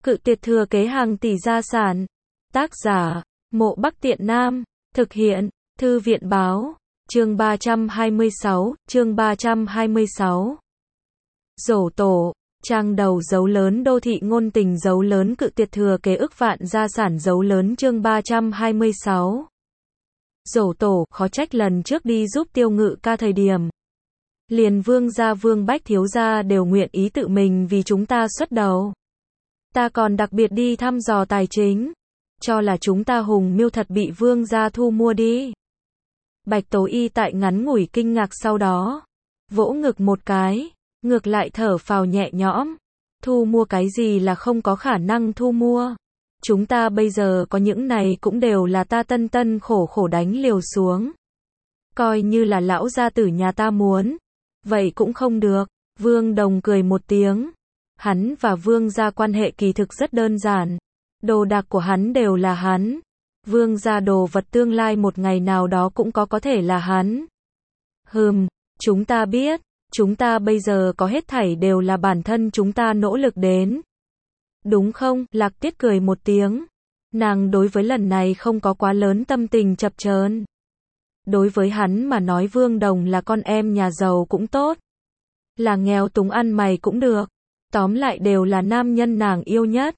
Cự tuyệt thừa kế hàng tỷ gia sản. Tác giả, Mộ Bắc Tiện Nam. Thực hiện, Thư viện báo. Chương 326, chương 326. Dỗ tổ, trang đầu dấu lớn đô thị ngôn tình dấu lớn cự tuyệt thừa kế ức vạn gia sản dấu lớn chương 326. Dỗ tổ, khó trách lần trước đi giúp Tiêu Ngự ca thời điểm. Liền Vương gia Vương Bách thiếu gia đều nguyện ý tự mình vì chúng ta xuất đầu. Ta còn đặc biệt đi thăm dò tài chính. Cho là chúng ta hùng mưu thật bị Vương gia thu mua đi. Bạch Tố Y tại ngắn ngủi kinh ngạc sau đó. Vỗ ngực một cái. Ngược lại thở phào nhẹ nhõm. Thu mua cái gì là không có khả năng thu mua. Chúng ta bây giờ có những này cũng đều là ta tân tân khổ khổ đánh liều xuống. Coi như là lão gia tử nhà ta muốn. Vậy cũng không được. Vương Đồng cười một tiếng. Hắn và Vương gia quan hệ kỳ thực rất đơn giản. Đồ đạc của hắn đều là hắn. Vương gia đồ vật tương lai một ngày nào đó cũng có thể là hắn. Chúng ta biết. Chúng ta bây giờ có hết thảy đều là bản thân chúng ta nỗ lực đến. Đúng không? Lạc Tiết cười một tiếng. Nàng đối với lần này không có quá lớn tâm tình chập chờn. Đối với hắn mà nói Vương Đồng là con em nhà giàu cũng tốt. Là nghèo túng ăn mày cũng được. Tóm lại đều là nam nhân nàng yêu nhất.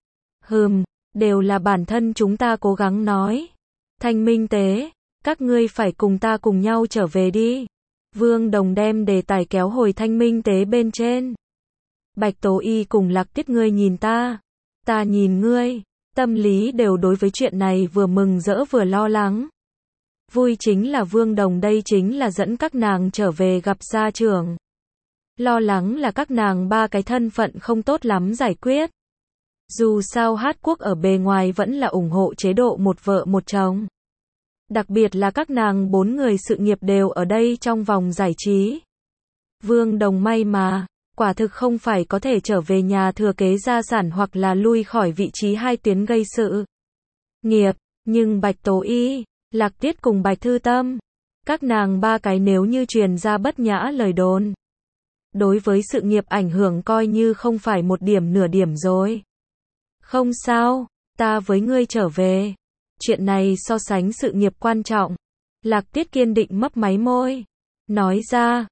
Đều là bản thân chúng ta cố gắng nói. Thanh Minh Tế, các ngươi phải cùng ta cùng nhau trở về đi. Vương Đồng đem đề tài kéo hồi Thanh Minh Tế bên trên. Bạch Tố Y cùng Lạc Tiết ngươi nhìn ta nhìn ngươi, tâm lý đều đối với chuyện này vừa mừng rỡ vừa lo lắng. Vui chính là Vương Đồng đây chính là dẫn các nàng trở về gặp gia trưởng. Lo lắng là các nàng ba cái thân phận không tốt lắm giải quyết. Dù sao Hát Quốc ở bề ngoài vẫn là ủng hộ chế độ một vợ một chồng. Đặc biệt là các nàng bốn người sự nghiệp đều ở đây trong vòng giải trí. Vương Đồng may mà, quả thực không phải có thể trở về nhà thừa kế gia sản hoặc là lui khỏi vị trí hai tuyến gây sự nghiệp, nhưng Bạch Tố Y, Lạc Tiết cùng Bạch Thư Tâm, các nàng ba cái nếu như truyền ra bất nhã lời đồn. Đối với sự nghiệp ảnh hưởng coi như không phải một điểm nửa điểm rồi. Không sao, ta với ngươi trở về. Chuyện này so sánh sự nghiệp quan trọng. Lạc Tiết kiên định mấp máy môi. Nói ra,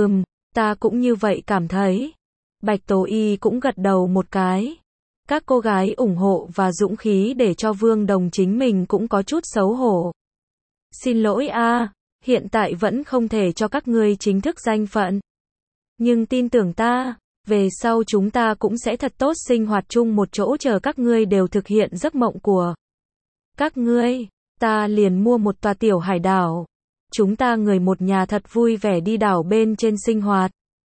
ta cũng như vậy cảm thấy. Bạch Tố Y cũng gật đầu một cái. Các cô gái ủng hộ và dũng khí để cho Vương Đồng chính mình cũng có chút xấu hổ. Xin lỗi hiện tại vẫn không thể cho các ngươi chính thức danh phận. Nhưng tin tưởng ta, về sau chúng ta cũng sẽ thật tốt sinh hoạt chung một chỗ chờ các ngươi đều thực hiện giấc mộng của các ngươi. Ta liền mua một tòa tiểu hải đảo. Chúng ta người một nhà thật vui vẻ đi đảo bên trên sinh hoạt.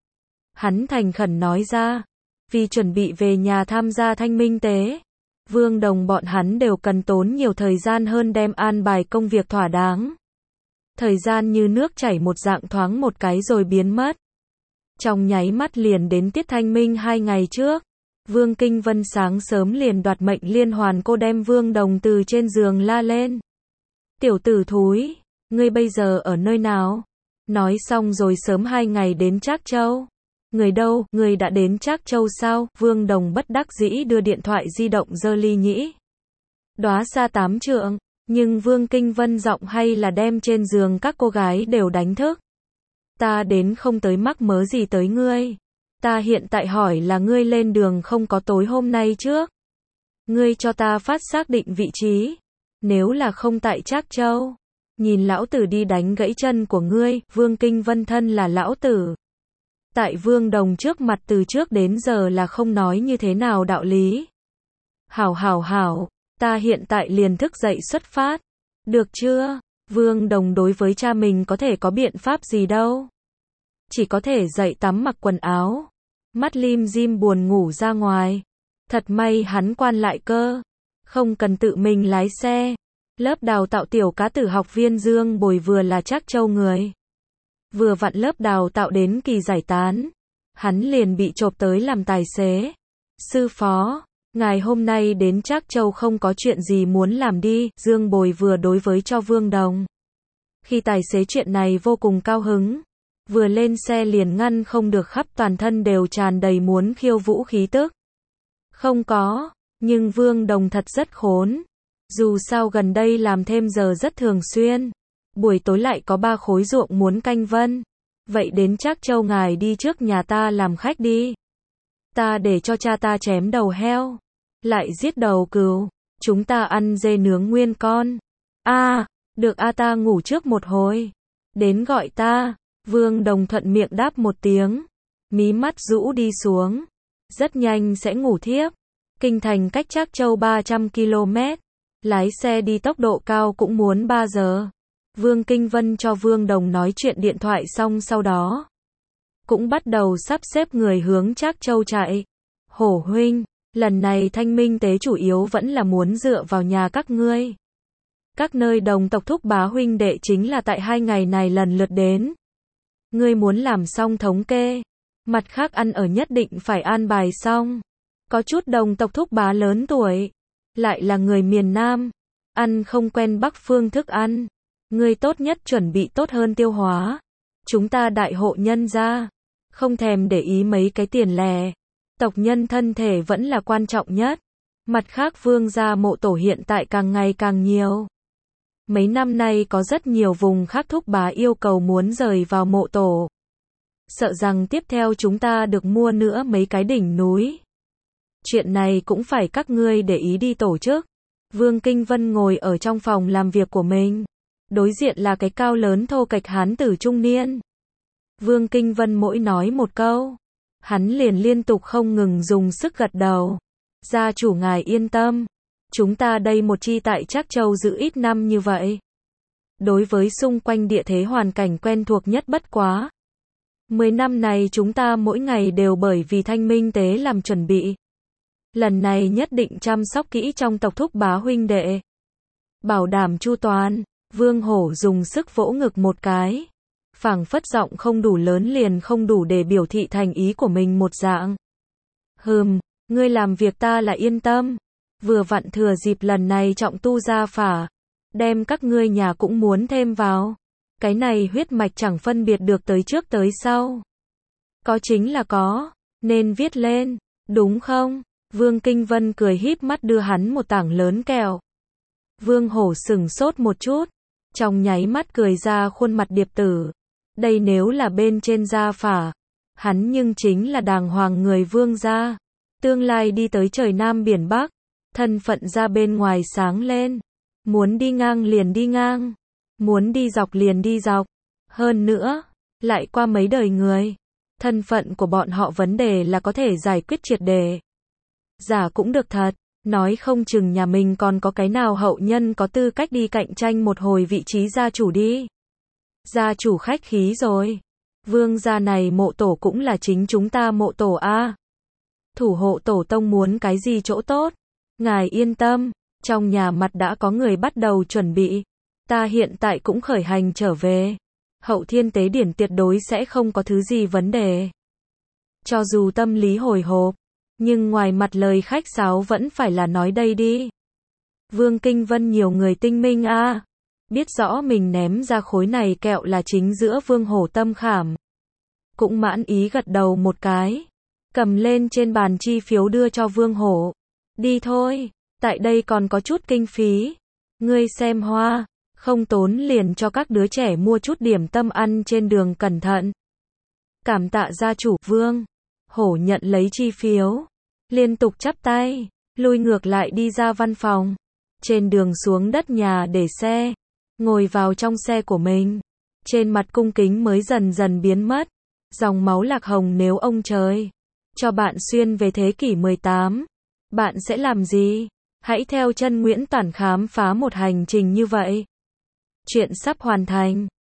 Hắn thành khẩn nói ra. Vì chuẩn bị về nhà tham gia Thanh Minh Tế. Vương Đồng bọn hắn đều cần tốn nhiều thời gian hơn đem an bài công việc thỏa đáng. Thời gian như nước chảy một dạng thoáng một cái rồi biến mất. Trong nháy mắt liền đến tiết thanh minh 2 ngày trước. Vương Kinh Vân sáng sớm liền đoạt mệnh liên hoàn cô đem Vương Đồng từ trên giường la lên. Tiểu tử thúi, ngươi bây giờ ở nơi nào? Nói xong rồi sớm 2 ngày đến Trác Châu. Người đâu, người đã đến Trác Châu sao? Vương Đồng bất đắc dĩ đưa điện thoại di động giơ ly nhĩ. Đóa xa 8 trượng, nhưng Vương Kinh Vân giọng hay là đem trên giường các cô gái đều đánh thức. Ta đến không tới mắc mớ gì tới ngươi. Ta hiện tại hỏi là ngươi lên đường không có tối hôm nay trước. Ngươi cho ta phát xác định vị trí. Nếu là không tại Trác Châu. Nhìn lão tử đi đánh gãy chân của ngươi. Vương Kinh Vân thân là lão tử. Tại Vương Đồng trước mặt từ trước đến giờ là không nói như thế nào đạo lý. Hảo. Ta hiện tại liền thức dậy xuất phát. Được chưa? Vương Đồng đối với cha mình có thể có biện pháp gì đâu. Chỉ có thể dậy tắm mặc quần áo. Mắt lim dim buồn ngủ ra ngoài. Thật may hắn quan lại cơ. Không cần tự mình lái xe. Lớp đào tạo tiểu cá tử học viên Dương Bồi vừa là Trác Châu người. Vừa vặn lớp đào tạo đến kỳ giải tán. Hắn liền bị chộp tới làm tài xế. Sư phó, ngài hôm nay đến Trác Châu không có chuyện gì muốn làm đi. Dương Bồi vừa đối với cho Vương Đồng. Khi tài xế chuyện này vô cùng cao hứng. Vừa lên xe liền ngăn không được khắp toàn thân đều tràn đầy muốn khiêu vũ khí tức. Không có, Nhưng Vương Đồng thật rất khốn. Dù sao gần đây làm thêm giờ rất thường xuyên. Buổi tối lại có 3 khối ruộng muốn canh vân. Vậy đến Trác Châu ngài đi trước nhà ta làm khách đi. Ta để cho cha ta chém đầu heo. Lại giết đầu cừu. Chúng ta ăn dê nướng nguyên con. Được ta ngủ trước một hồi. Đến gọi ta. Vương Đồng thuận miệng đáp một tiếng. Mí mắt rũ đi xuống. Rất nhanh sẽ ngủ thiếp. Kinh thành cách Trác Châu 300 km. Lái xe đi tốc độ cao cũng muốn 3 giờ. Vương Kinh Vân cho Vương Đồng nói chuyện điện thoại xong sau đó. Cũng bắt đầu sắp xếp người hướng Trác Châu chạy. Hổ huynh, lần này thanh minh tế chủ yếu vẫn là muốn dựa vào nhà các ngươi. Các nơi đồng tộc thúc bá huynh đệ chính là tại 2 ngày này lần lượt đến. Ngươi muốn làm xong thống kê. Mặt khác ăn ở nhất định phải an bài xong. Có chút đồng tộc thúc bá lớn tuổi. Lại là người miền Nam. Ăn không quen Bắc phương thức ăn. Ngươi tốt nhất chuẩn bị tốt hơn tiêu hóa. Chúng ta đại hộ nhân gia. Không thèm để ý mấy cái tiền lẻ. Tộc nhân thân thể vẫn là quan trọng nhất. Mặt khác vương gia mộ tổ hiện tại càng ngày càng nhiều. Mấy năm nay có rất nhiều vùng khác thúc bá yêu cầu muốn rời vào mộ tổ. Sợ rằng tiếp theo chúng ta được mua nữa mấy cái đỉnh núi. Chuyện này cũng phải các ngươi để ý đi tổ chức. Vương Kinh Vân ngồi ở trong phòng làm việc của mình. Đối diện là cái cao lớn thô kệch hán tử trung niên. Vương Kinh Vân mỗi nói một câu. Hắn liền liên tục không ngừng dùng sức gật đầu. Gia chủ ngài yên tâm. Chúng ta đây một chi tại Trác Châu giữ ít năm như vậy. Đối với xung quanh địa thế hoàn cảnh quen thuộc nhất bất quá. 10 năm này chúng ta mỗi ngày đều bởi vì thanh minh tế làm chuẩn bị. Lần này nhất định chăm sóc kỹ trong tộc thúc bá huynh đệ. Bảo đảm chu toàn. Vương Hổ dùng sức vỗ ngực một cái. Phảng phất giọng không đủ lớn liền không đủ để biểu thị thành ý của mình một dạng. Ngươi làm việc ta là yên tâm. Vừa vặn thừa dịp lần này trọng tu gia phả. Đem các ngươi nhà cũng muốn thêm vào. Cái này huyết mạch chẳng phân biệt được tới trước tới sau. Có chính là có. Nên viết lên. Đúng không? Vương Kinh Vân cười híp mắt đưa hắn một tảng lớn kẹo. Vương Hổ sửng sốt một chút. Trong nháy mắt cười ra khuôn mặt điệp tử. Đây nếu là bên trên gia phả. Hắn nhưng chính là đàng hoàng người vương gia. Tương lai đi tới trời Nam biển Bắc. Thân phận ra bên ngoài sáng lên. Muốn đi ngang liền đi ngang. Muốn đi dọc liền đi dọc. Hơn nữa, lại qua mấy đời người. Thân phận của bọn họ vấn đề là có thể giải quyết triệt đề. Giả cũng được thật. Nói không chừng nhà mình còn có cái nào hậu nhân có tư cách đi cạnh tranh một hồi vị trí gia chủ đi. Gia chủ khách khí rồi. Vương gia này mộ tổ cũng là chính chúng ta mộ tổ a. Thủ hộ tổ tông muốn cái gì chỗ tốt. Ngài yên tâm. Trong nhà mặt đã có người bắt đầu chuẩn bị. Ta hiện tại cũng khởi hành trở về. Hậu thiên tế điển tuyệt đối sẽ không có thứ gì vấn đề. Cho dù tâm lý hồi hộp. Nhưng ngoài mặt lời khách sáo vẫn phải là nói đây đi. Vương Kinh Vân nhiều người tinh minh a. Biết rõ mình ném ra khối này kẹo là chính giữa Vương Hổ tâm khảm. Cũng mãn ý gật đầu một cái. Cầm lên trên bàn chi phiếu đưa cho Vương Hổ. Đi thôi, tại đây còn có chút kinh phí. Ngươi xem hoa, không tốn liền cho các đứa trẻ mua chút điểm tâm ăn trên đường cẩn thận. Cảm tạ gia chủ. Vương Hổ nhận lấy chi phiếu. Liên tục chắp tay, lui ngược lại đi ra văn phòng. Trên đường xuống đất nhà để xe. Ngồi vào trong xe của mình. Trên mặt cung kính mới dần dần biến mất. Dòng máu lạc hồng nếu ông trời cho bạn xuyên về thế kỷ 18. Bạn sẽ làm gì? Hãy theo chân Nguyễn Toản khám phá một hành trình như vậy. Chuyện sắp hoàn thành.